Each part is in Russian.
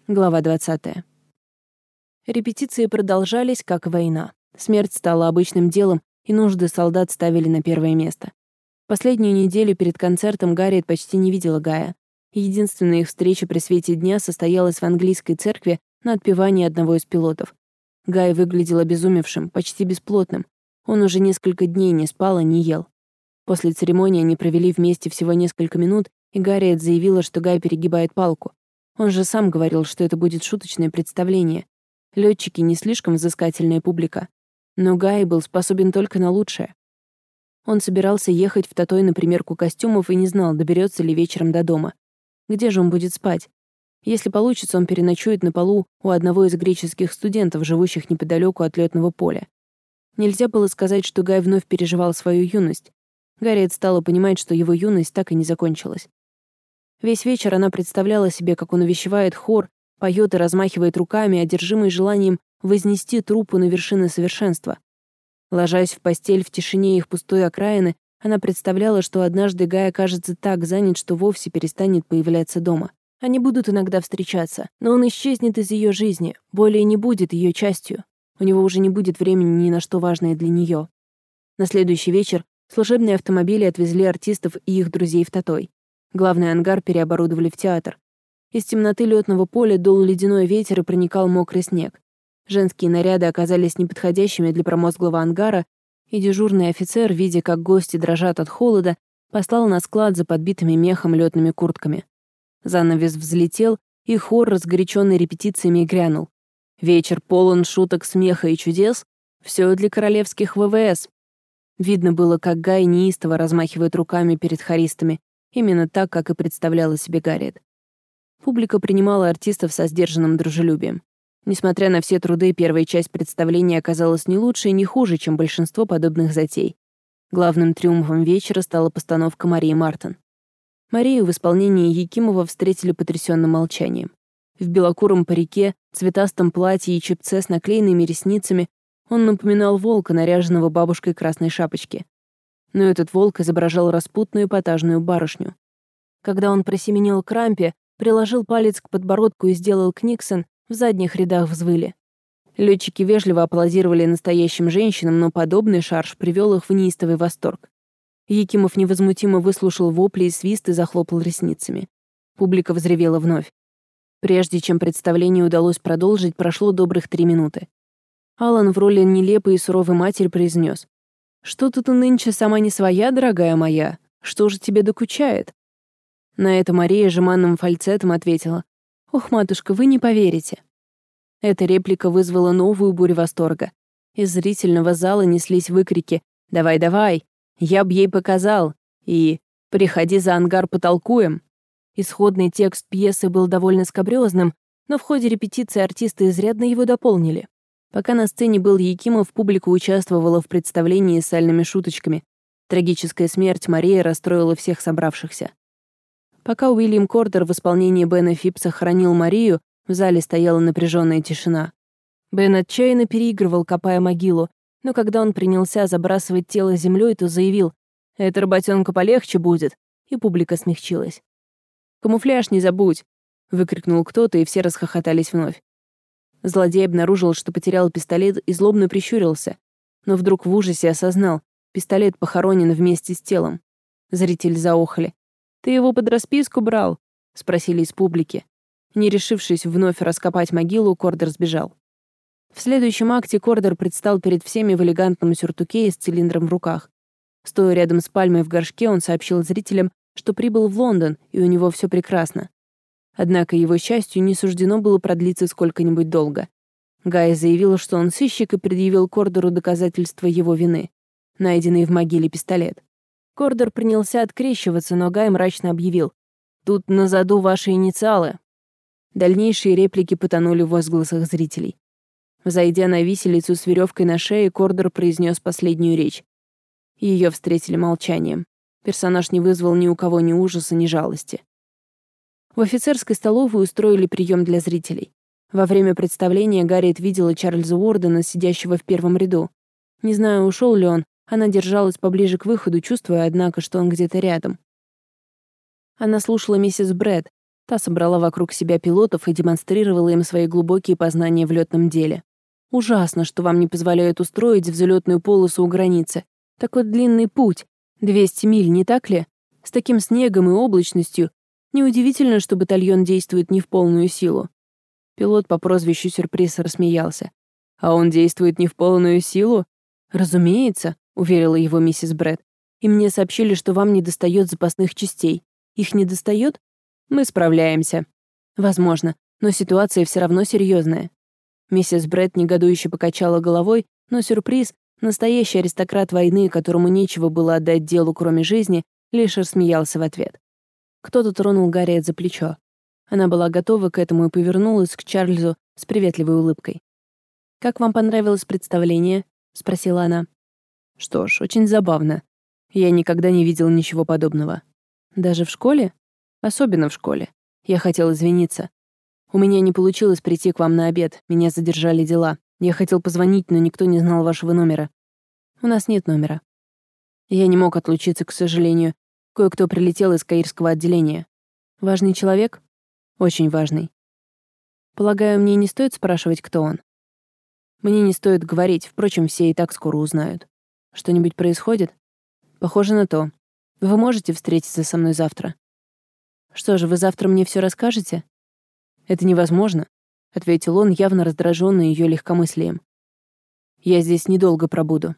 Глава 20. Репетиции продолжались, как война. Смерть стала обычным делом, и нужды солдат ставили на первое место. Последнюю неделю перед концертом Гарриет почти не видела Гая. Единственная их встреча при свете дня состоялась в английской церкви на отпевании одного из пилотов. Гай выглядел обезумевшим, почти бесплотным. Он уже несколько дней не спал и не ел. После церемонии они провели вместе всего несколько минут, и Гарриет заявила, что Гай перегибает палку. Он же сам говорил, что это будет шуточное представление. Летчики не слишком взыскательная публика. Но Гай был способен только на лучшее. Он собирался ехать в Татой на примерку костюмов и не знал, доберется ли вечером до дома. Где же он будет спать? Если получится, он переночует на полу у одного из греческих студентов, живущих неподалеку от летного поля. Нельзя было сказать, что Гай вновь переживал свою юность. Гарриет стала понимать, что его юность так и не закончилась. Весь вечер она представляла себе, как он увещевает хор, поет и размахивает руками, одержимый желанием вознести труппу на вершины совершенства. Ложась в постель в тишине их пустой окраины, она представляла, что однажды Гай окажется так занят, что вовсе перестанет появляться дома. Они будут иногда встречаться, но он исчезнет из ее жизни, более не будет ее частью. У него уже не будет времени ни на что важное для нее. На следующий вечер служебные автомобили отвезли артистов и их друзей в Татой. Главный ангар переоборудовали в театр. Из темноты летного поля дул ледяной ветер и проникал мокрый снег. Женские наряды оказались неподходящими для промозглого ангара, и дежурный офицер, видя, как гости дрожат от холода, послал на склад за подбитыми мехом летными куртками. Занавес взлетел, и хор, разгоряченный репетициями, грянул. Вечер полон шуток, смеха и чудес. Все для королевских ВВС. Видно было, как Гай неистово размахивает руками перед хористами, именно так, как и представляла себе Гарриет. Публика принимала артистов со сдержанным дружелюбием. Несмотря на все труды, первая часть представления оказалась не лучше и не хуже, чем большинство подобных затей. Главным триумфом вечера стала постановка Марии Мартин. Марию в исполнении Якимова встретили потрясённым молчанием. В белокуром парике, цветастом платье и чепце с наклеенными ресницами он напоминал волка, наряженного бабушкой красной шапочки. Но этот волк изображал распутную эпатажную барышню. Когда он просеменил к рампе, приложил палец к подбородку и сделал книксон, в задних рядах взвыли. Летчики вежливо аплодировали настоящим женщинам, но подобный шарж привел их в неистовый восторг. Якимов невозмутимо выслушал вопли и свист и захлопал ресницами. Публика взревела вновь. Прежде чем представление удалось продолжить, прошло добрых 3 минуты. Алан в роли нелепой и суровой матери произнес: «Что-то ты нынче сама не своя, дорогая моя? Что же тебе докучает?» На это Мария жеманным фальцетом ответила: «Ох, матушка, вы не поверите». Эта реплика вызвала новую бурю восторга. Из зрительного зала неслись выкрики: «Давай, давай! Я б ей показал!» и «Приходи за ангар, потолкуем!». Исходный текст пьесы был довольно скабрёзным, но в ходе репетиции артисты изрядно его дополнили. Пока на сцене был Якимов, публика участвовала в представлении с сальными шуточками. Трагическая смерть Марии расстроила всех собравшихся. Пока Уильям Кордер в исполнении Бена Фипса хоронил Марию, в зале стояла напряженная тишина. Бен отчаянно переигрывал, копая могилу, но когда он принялся забрасывать тело землей, то заявил: «Эта работенка полегче будет», и публика смягчилась. «Камуфляж не забудь», — выкрикнул кто-то, и все расхохотались вновь. Злодей обнаружил, что потерял пистолет, и злобно прищурился, но вдруг в ужасе осознал: пистолет похоронен вместе с телом. Зрители заохали. «Ты его под расписку брал?» — спросили из публики. Не решившись вновь раскопать могилу, Кордер сбежал. В следующем акте Кордер предстал перед всеми в элегантном сюртуке и с цилиндром в руках. Стоя рядом с пальмой в горшке, он сообщил зрителям, что прибыл в Лондон, и у него все прекрасно. Однако его счастью не суждено было продлиться сколько-нибудь долго. Гай заявил, что он сыщик, и предъявил Кордеру доказательства его вины — найденный в могиле пистолет. Кордер принялся открещиваться, но Гай мрачно объявил: «Тут на заду ваши инициалы». Дальнейшие реплики потонули в возгласах зрителей. Взойдя на виселицу с веревкой на шее, Кордер произнес последнюю речь. Ее встретили молчанием. Персонаж не вызвал ни у кого ни ужаса, ни жалости. В офицерской столовой устроили прием для зрителей. Во время представления Гарриет видела Чарльза Уордена, сидящего в первом ряду. Не знаю, ушел ли он, она держалась поближе к выходу, чувствуя, однако, что он где-то рядом. Она слушала миссис Брэд. Та собрала вокруг себя пилотов и демонстрировала им свои глубокие познания в лётном деле. Ужасно, что вам не позволяют устроить взлётную полосу у границы. Такой длинный путь. 200 миль, не так ли? С таким снегом и облачностью. Неудивительно, что батальон действует не в полную силу. Пилот по прозвищу Сюрприз рассмеялся. «А он действует не в полную силу?» «Разумеется», — уверила его миссис Брэд. «И мне сообщили, что вам недостает запасных частей. Их недостает? Мы справляемся». «Возможно, но ситуация все равно серьезная». Миссис Брэд негодующе покачала головой, но Сюрприз, настоящий аристократ войны, которому нечего было отдать делу, кроме жизни, лишь рассмеялся в ответ. Кто-то тронул Гарриет за плечо. Она была готова к этому и повернулась к Чарльзу с приветливой улыбкой. «Как вам понравилось представление?» — спросила она. «Что ж, очень забавно. Я никогда не видел ничего подобного. Даже в школе? Особенно в школе. Я хотел извиниться. У меня не получилось прийти к вам на обед, меня задержали дела. Я хотел позвонить, но никто не знал вашего номера. У нас нет номера. Я не мог отлучиться, к сожалению. Кое-кто прилетел из каирского отделения. Важный человек? Очень важный. Полагаю, мне не стоит спрашивать, кто он? Мне не стоит говорить, впрочем, все и так скоро узнают. Что-нибудь происходит? Похоже на то. Вы можете встретиться со мной завтра? Что же, вы завтра мне все расскажете? Это невозможно, ответил он, явно раздраженный ее легкомыслием. Я здесь недолго пробуду.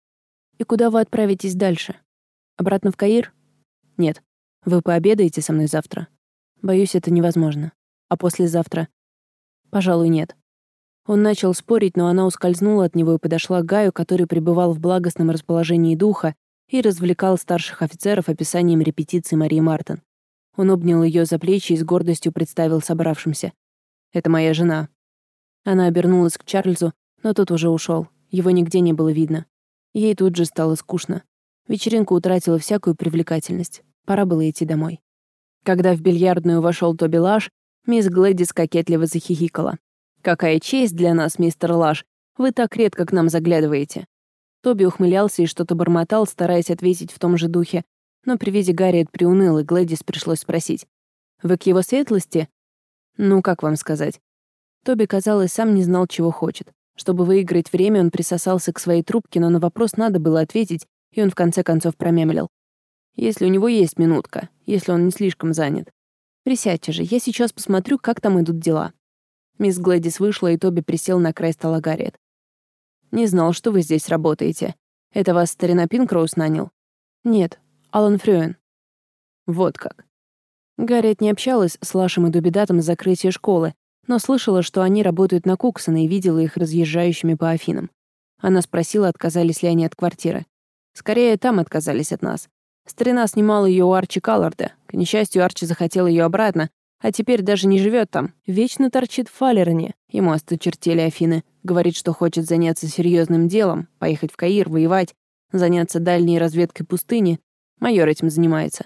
И куда вы отправитесь дальше? Обратно в Каир? Нет. Вы пообедаете со мной завтра? Боюсь, это невозможно. А послезавтра? Пожалуй, нет. Он начал спорить, но она ускользнула от него и подошла к Гаю, который пребывал в благостном расположении духа и развлекал старших офицеров описанием репетиции Марии Мартин. Он обнял ее за плечи и с гордостью представил собравшимся. «Это моя жена». Она обернулась к Чарльзу, но тот уже ушел. Его нигде не было видно. Ей тут же стало скучно. Вечеринка утратила всякую привлекательность. Пора было идти домой. Когда в бильярдную вошел Тоби Лаш, мисс Глэдис кокетливо захихикала. «Какая честь для нас, мистер Лаш! Вы так редко к нам заглядываете!» Тоби ухмылялся и что-то бормотал, стараясь ответить в том же духе, но при виде Гарриет приуныл, и Глэдис пришлось спросить. «Вы к его светлости?» «Ну, как вам сказать?» Тоби, казалось, сам не знал, чего хочет. Чтобы выиграть время, он присосался к своей трубке, но на вопрос надо было ответить, и он в конце концов промямлил. «Если у него есть минутка, если он не слишком занят. Присядьте же, я сейчас посмотрю, как там идут дела». Мисс Глэдис вышла, и Тоби присел на край стола Гарриет. «Не знал, что вы здесь работаете. Это вас старина Пинкроуз нанял?» «Нет, Алан Фрюэн». «Вот как». Гарриет не общалась с Лашем и Дубидатом с закрытия школы, но слышала, что они работают на Куксона и видела их разъезжающими по Афинам. Она спросила, отказались ли они от квартиры. «Скорее, там отказались от нас. Старина снимал ее у Арчи Калларда. К несчастью, Арчи захотел ее обратно, а теперь даже не живет там. Вечно торчит в Фалероне. Ему осточертели Афины. Говорит, что хочет заняться серьезным делом, поехать в Каир, воевать, заняться дальней разведкой пустыни. Майор этим занимается».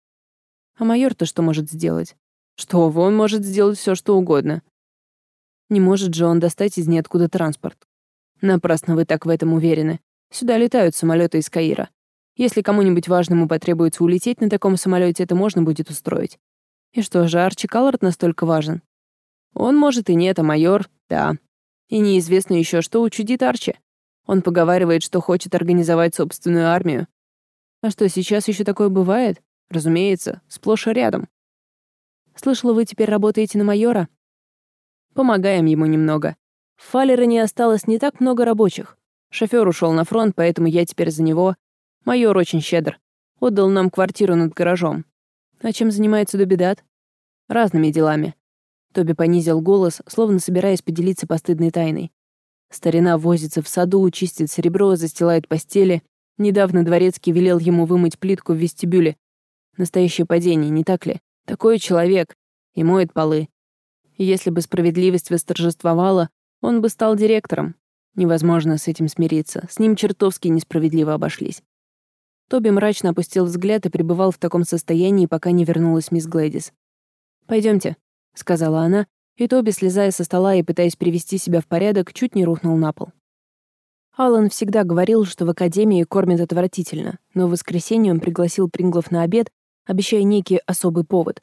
«А майор-то что может сделать?» «Что, он может сделать все, что угодно». «Не может же он достать из ниоткуда транспорт». «Напрасно вы так в этом уверены. Сюда летают самолеты из Каира. Если кому-нибудь важному потребуется улететь на таком самолете, это можно будет устроить». «И что же, Арчи Каллард настолько важен?» «Он, может, и нет, а майор — да. И неизвестно еще, что учудит Арчи. Он поговаривает, что хочет организовать собственную армию». «А что, сейчас еще такое бывает?» «Разумеется, сплошь и рядом». «Слышала, вы теперь работаете на майора?» «Помогаем ему немного. В Фалероне осталось не так много рабочих. Шофёр ушел на фронт, поэтому я теперь за него. Майор очень щедр. Отдал нам квартиру над гаражом». «А чем занимается Дубидат?» «Разными делами». Тоби понизил голос, словно собираясь поделиться постыдной тайной. Старина возится в саду, чистит серебро, застилает постели. Недавно дворецкий велел ему вымыть плитку в вестибюле. Настоящее падение, не так ли? Такой человек. И моет полы. И если бы справедливость восторжествовала, он бы стал директором. Невозможно с этим смириться. С ним чертовски несправедливо обошлись. Тоби мрачно опустил взгляд и пребывал в таком состоянии, пока не вернулась мисс Глэдис. «Пойдемте», — сказала она, и Тоби, слезая со стола и пытаясь привести себя в порядок, чуть не рухнул на пол. Аллан всегда говорил, что в академии кормят отвратительно, но в воскресенье он пригласил Принглов на обед, обещая некий особый повод.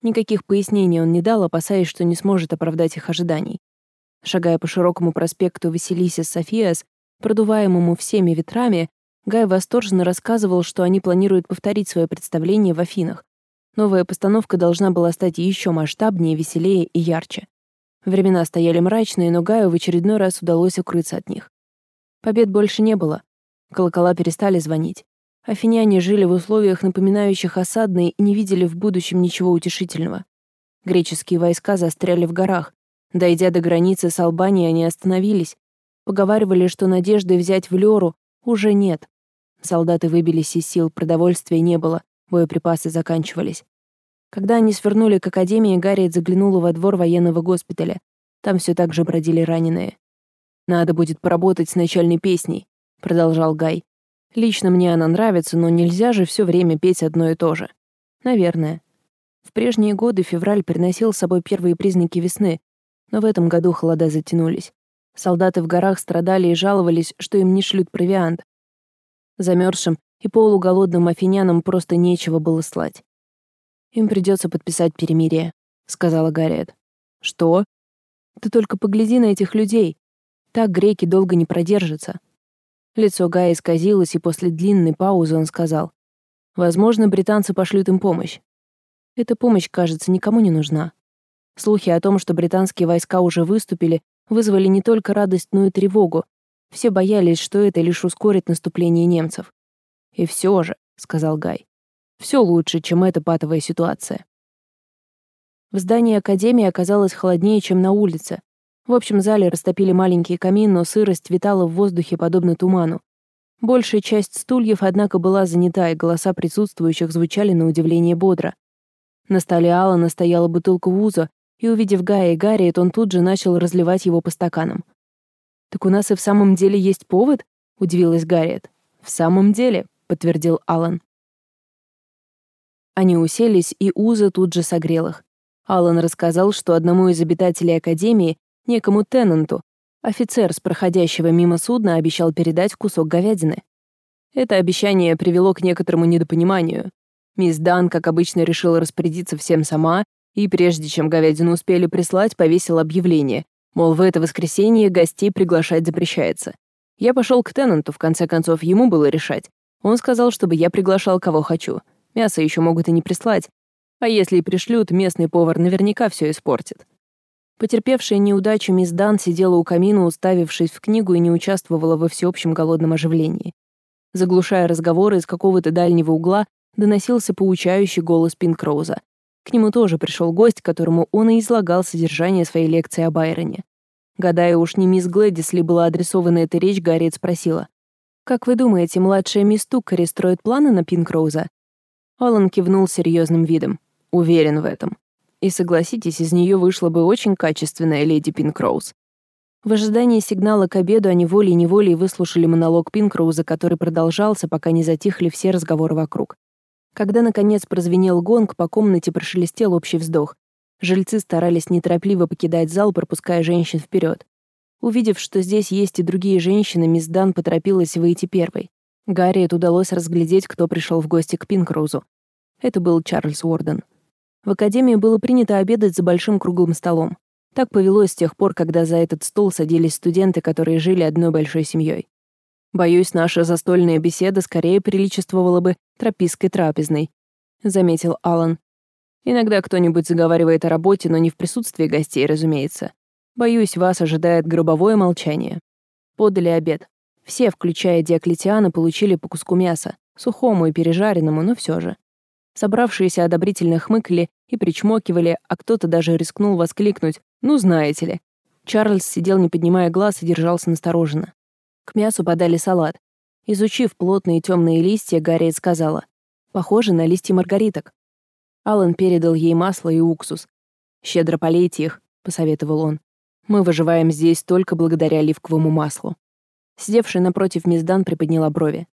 Никаких пояснений он не дал, опасаясь, что не сможет оправдать их ожиданий. Шагая по широкому проспекту Василисис Софиас, продуваемому всеми ветрами, Гай восторженно рассказывал, что они планируют повторить свое представление в Афинах. Новая постановка должна была стать еще масштабнее, веселее и ярче. Времена стояли мрачные, но Гаю в очередной раз удалось укрыться от них. Побед больше не было. Колокола перестали звонить. Афиняне жили в условиях, напоминающих осадные, и не видели в будущем ничего утешительного. Греческие войска застряли в горах. Дойдя до границы с Албанией, они остановились. Поговаривали, что надежды взять Влёру уже нет. Солдаты выбились из сил, продовольствия не было, боеприпасы заканчивались. Когда они свернули к академии, Гарриет заглянула во двор военного госпиталя. Там все так же бродили раненые. «Надо будет поработать с начальной песней», — продолжал Гай. «Лично мне она нравится, но нельзя же все время петь одно и то же». «Наверное». В прежние годы февраль приносил с собой первые признаки весны, но в этом году холода затянулись. Солдаты в горах страдали и жаловались, что им не шлют провиант. Замерзшим и полуголодным афинянам просто нечего было слать. «Им придется подписать перемирие», — сказала Гарриет. «Что? Ты только погляди на этих людей. Так греки долго не продержатся». Лицо Гая исказилось, и после длинной паузы он сказал: «Возможно, британцы пошлют им помощь. Эта помощь, кажется, никому не нужна». Слухи о том, что британские войска уже выступили, вызвали не только радость, но и тревогу. Все боялись, что это лишь ускорит наступление немцев. «И все же», — сказал Гай, — «все лучше, чем эта патовая ситуация». В здании академии оказалось холоднее, чем на улице. В общем зале растопили маленький камин, но сырость витала в воздухе, подобно туману. Большая часть стульев, однако, была занята, и голоса присутствующих звучали на удивление бодро. На столе Алана стояла бутылка вуза, и, увидев Гая и Гарриет, он тут же начал разливать его по стаканам. «Так у нас и в самом деле есть повод?» — удивилась Гарриет. «В самом деле», — подтвердил Алан. Они уселись, и Уза тут же согрел их. Алан рассказал, что одному из обитателей академии, некому Теннанту, офицер с проходящего мимо судна обещал передать кусок говядины. Это обещание привело к некоторому недопониманию. Мисс Дан, как обычно, решила распорядиться всем сама, и прежде чем говядину успели прислать, повесила объявление, мол, в это воскресенье гостей приглашать запрещается. Я пошел к Теннанту, в конце концов, ему было решать. Он сказал, чтобы я приглашал кого хочу. Мясо еще могут и не прислать. А если и пришлют, местный повар наверняка все испортит. Потерпевшая неудачу мисс Дан сидела у камина, уставившись в книгу, и не участвовала во всеобщем голодном оживлении. Заглушая разговоры, из какого-то дальнего угла доносился поучающий голос Пинкроуза. К нему тоже пришел гость, которому он и излагал содержание своей лекции о Байроне. Гадая, уж не мисс Глэдис ли была адресована эта речь, Гарриет спросила: «Как вы думаете, младшая мисс Туккари строит планы на Пинкроуза?» Алан кивнул серьезным видом. «Уверен в этом. И согласитесь, из нее вышла бы очень качественная леди Пинкроуз». В ожидании сигнала к обеду они волей-неволей выслушали монолог Пинкроуза, который продолжался, пока не затихли все разговоры вокруг. Когда, наконец, прозвенел гонг, по комнате прошелестел общий вздох. Жильцы старались неторопливо покидать зал, пропуская женщин вперед. Увидев, что здесь есть и другие женщины, мисс Дан поторопилась выйти первой. Гарриет удалось разглядеть, кто пришел в гости к Пинкроузу. Это был Чарльз Уорден. В академии было принято обедать за большим круглым столом. Так повелось с тех пор, когда за этот стол садились студенты, которые жили одной большой семьей. «Боюсь, наша застольная беседа скорее приличествовала бы тропистской трапезной», — заметил Алан. «Иногда кто-нибудь заговаривает о работе, но не в присутствии гостей, разумеется. Боюсь, вас ожидает гробовое молчание». Подали обед. Все, включая Диоклетиана, получили по куску мяса, сухому и пережаренному, но все же. Собравшиеся одобрительно хмыкали и причмокивали, а кто-то даже рискнул воскликнуть: «Ну, знаете ли». Чарльз сидел, не поднимая глаз, и держался настороженно. К мясу подали салат. Изучив плотные темные листья, Гарриет сказала: «Похоже на листья маргариток». Алан передал ей масло и уксус. «Щедро полейте их», — посоветовал он. «Мы выживаем здесь только благодаря оливковому маслу». Сидевшая напротив мисс Дан приподняла брови.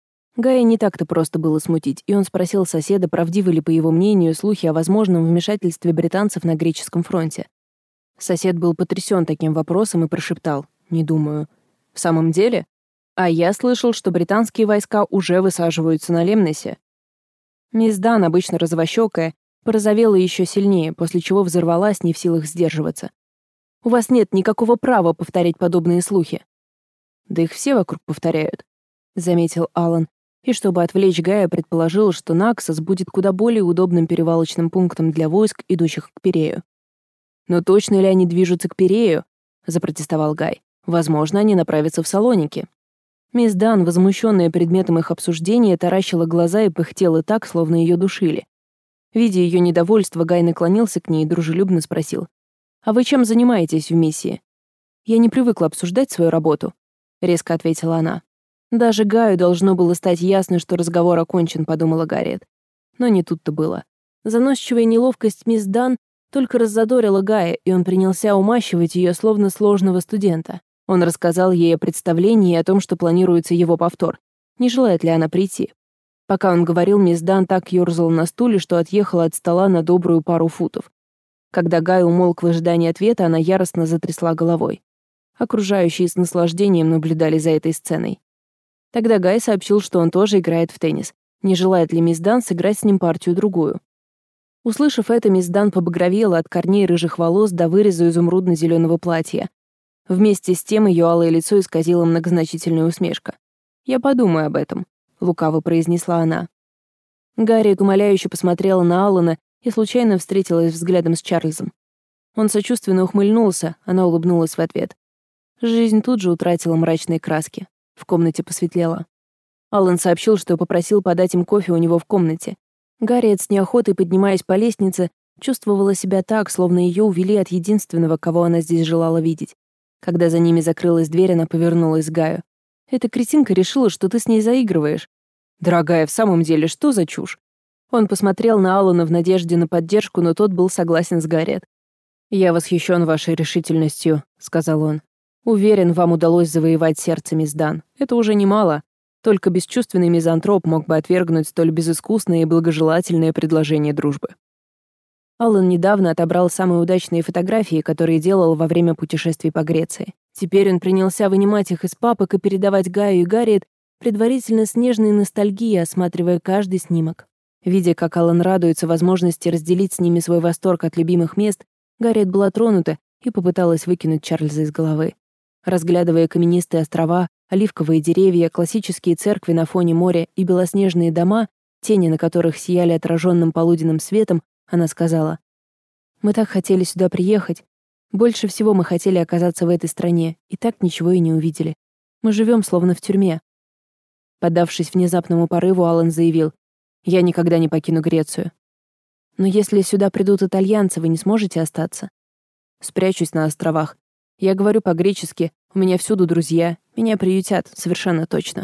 Гая не так-то просто было смутить, и он спросил соседа, правдивы ли, по его мнению, слухи о возможном вмешательстве британцев на греческом фронте. Сосед был потрясен таким вопросом и прошептал: «Не думаю». «В самом деле? А я слышал, что британские войска уже высаживаются на Лемносе». Мисс Дан, обычно розовощёкая, Порозовела еще сильнее, после чего взорвалась, не в силах сдерживаться. «У вас нет никакого права повторять подобные слухи». «Да их все вокруг повторяют», — заметил Алан, и, чтобы отвлечь Гая, предположил, что Наксос будет куда более удобным перевалочным пунктом для войск, идущих к Пирею. «Но точно ли они движутся к Пирею?» — запротестовал Гай. «Возможно, они направятся в Салоники». Мисс Дан, возмущенная предметом их обсуждения, таращила глаза и пыхтела так, словно ее душили. Видя ее недовольство, Гай наклонился к ней и дружелюбно спросил: «А вы чем занимаетесь в миссии?» «Я не привыкла обсуждать свою работу», — резко ответила она. «Даже Гаю должно было стать ясно, что разговор окончен», — подумала Гарриет. Но не тут-то было. Заносчивая неловкость мисс Дан только раззадорила Гая, и он принялся умащивать ее словно сложного студента. Он рассказал ей о представлении и о том, что планируется его повтор. Не желает ли она прийти? Пока он говорил, мисс Дан так ёрзала на стуле, что отъехала от стола на добрую пару футов. Когда Гай умолк в ожидании ответа, она яростно затрясла головой. Окружающие с наслаждением наблюдали за этой сценой. Тогда Гай сообщил, что он тоже играет в теннис. Не желает ли мисс Дан сыграть с ним партию-другую? Услышав это, мисс Дан побагровела от корней рыжих волос до выреза изумрудно-зеленого платья. Вместе с тем ее алое лицо исказило многозначительная усмешка. «Я подумаю об этом», — лукаво произнесла она. Гарриет умоляюще посмотрела на Алана и случайно встретилась взглядом с Чарльзом. Он сочувственно ухмыльнулся, она улыбнулась в ответ. Жизнь тут же утратила мрачные краски. В комнате посветлело. Алан сообщил, что попросил подать им кофе у него в комнате. Гарриет, с неохотой поднимаясь по лестнице, чувствовала себя так, словно ее увели от единственного, кого она здесь желала видеть. Когда за ними закрылась дверь, она повернулась к Гаю. «Эта кретинка решила, что ты с ней заигрываешь». «Дорогая, в самом деле, что за чушь?» Он посмотрел на Алана в надежде на поддержку, но тот был согласен с Гарриет. «Я восхищен вашей решительностью», — сказал он. «Уверен, вам удалось завоевать сердце мисс Дан. Это уже немало. Только бесчувственный мизантроп мог бы отвергнуть столь безыскусное и благожелательное предложение дружбы». Алан недавно отобрал самые удачные фотографии, которые делал во время путешествий по Греции. Теперь он принялся вынимать их из папок и передавать Гаю и Гарриет, предварительно с нежной ностальгией осматривая каждый снимок. Видя, как Алан радуется возможности разделить с ними свой восторг от любимых мест, Гарриет была тронута и попыталась выкинуть Чарльза из головы. Разглядывая каменистые острова, оливковые деревья, классические церкви на фоне моря и белоснежные дома, тени на которых сияли отраженным полуденным светом, она сказала: «Мы так хотели сюда приехать. Больше всего мы хотели оказаться в этой стране, и так ничего и не увидели. Мы живем словно в тюрьме». Поддавшись внезапному порыву, Алан заявил: «Я никогда не покину Грецию». «Но если сюда придут итальянцы, вы не сможете остаться?» «Спрячусь на островах. Я говорю по-гречески, у меня всюду друзья, меня приютят, совершенно точно».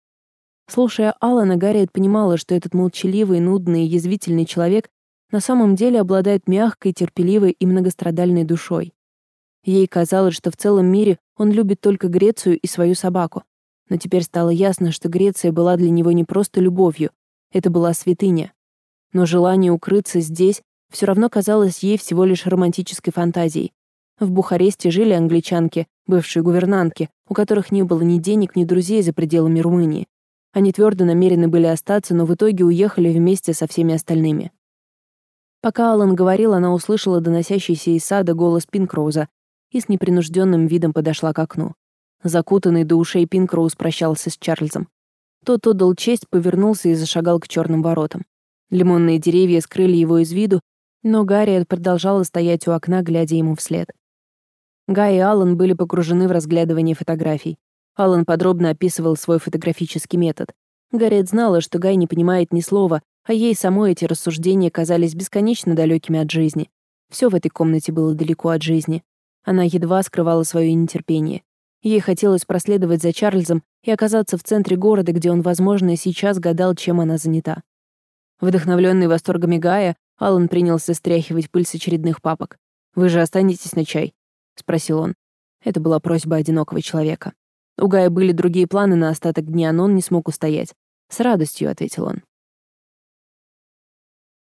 Слушая Алана, Гарриет понимала, что этот молчаливый, нудный и язвительный человек на самом деле обладает мягкой, терпеливой и многострадальной душой. Ей казалось, что в целом мире он любит только Грецию и свою собаку. Но теперь стало ясно, что Греция была для него не просто любовью, это была святыня. Но желание укрыться здесь все равно казалось ей всего лишь романтической фантазией. В Бухаресте жили англичанки, бывшие гувернантки, у которых не было ни денег, ни друзей за пределами Румынии. Они твердо намерены были остаться, но в итоге уехали вместе со всеми остальными. Пока Алан говорил, она услышала доносящийся из сада голос Пинкроуза и с непринужденным видом подошла к окну. Закутанный до ушей Пинкроуз прощался с Чарльзом. Тот отдал честь, повернулся и зашагал к черным воротам. Лимонные деревья скрыли его из виду, но Гарриет продолжала стоять у окна, глядя ему вслед. Гай и Алан были погружены в разглядывание фотографий. Алан подробно описывал свой фотографический метод. Гарриет знала, что Гай не понимает ни слова, а ей самой эти рассуждения казались бесконечно далекими от жизни. Все в этой комнате было далеко от жизни. Она едва скрывала свое нетерпение. Ей хотелось проследовать за Чарльзом и оказаться в центре города, где он, возможно, сейчас гадал, чем она занята. Вдохновленный восторгами Гая, Алан принялся стряхивать пыль с очередных папок. «Вы же останетесь на чай?» — спросил он. Это была просьба одинокого человека. У Гая были другие планы на остаток дня, но он не смог устоять. «С радостью», — ответил он.